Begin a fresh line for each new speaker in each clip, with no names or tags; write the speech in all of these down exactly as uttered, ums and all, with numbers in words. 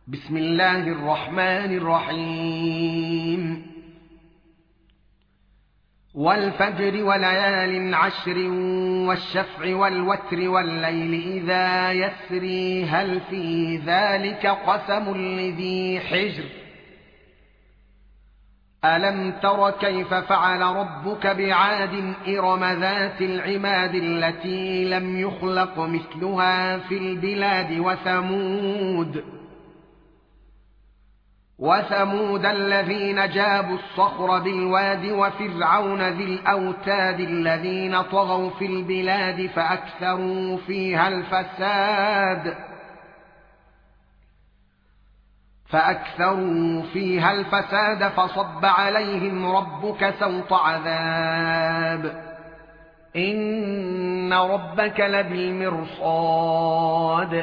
بسم الله الرحمن الرحيم والفجر وليال عشر والشفع والوتر والليل إذا يسري هل في ذلك قسم لذي حجر ألم تر كيف فعل ربك بعاد إرم ذات العماد التي لم يخلق مثلها في البلاد وثمود وثمود الذين جابوا الصخر بالواد وفرعون ذي الأوتاد الذين طغوا في البلاد فأكثروا فيها الفساد فأكثروا فيها الفساد فصب عليهم ربك سوط عذاب إن ربك لبالمرصاد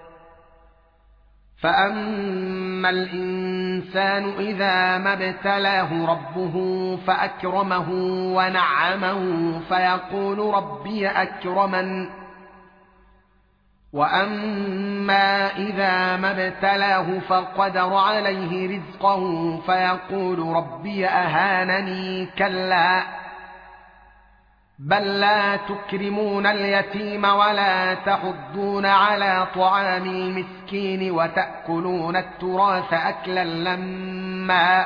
فأما الإنسان إذا ما ابتلاه ربه فأكرمه ونعمه فيقول ربي أكرمن وأما إذا ما ابتلاه فقدر عليه رزقه فيقول ربي أهانني كلا بل لا تكرمون اليتيم ولا تحضون على طعام المسكين وتأكلون التراث أكلا لما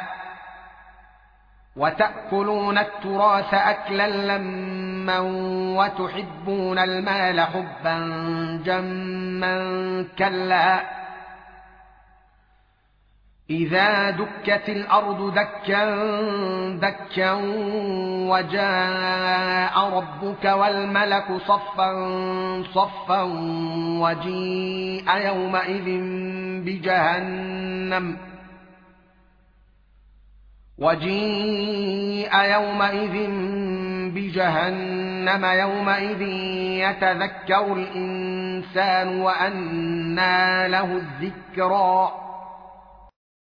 وتأكلون التراث أكلا لما وتحبون المال حبا جما كلا إذا دكت الأرض دكا دكا وجاء ربك والملك صفا صفا وجيء يومئذ بجهنم وجيء يومئذ بجهنم يومئذ يتذكر الإنسان وأنى له الذكرى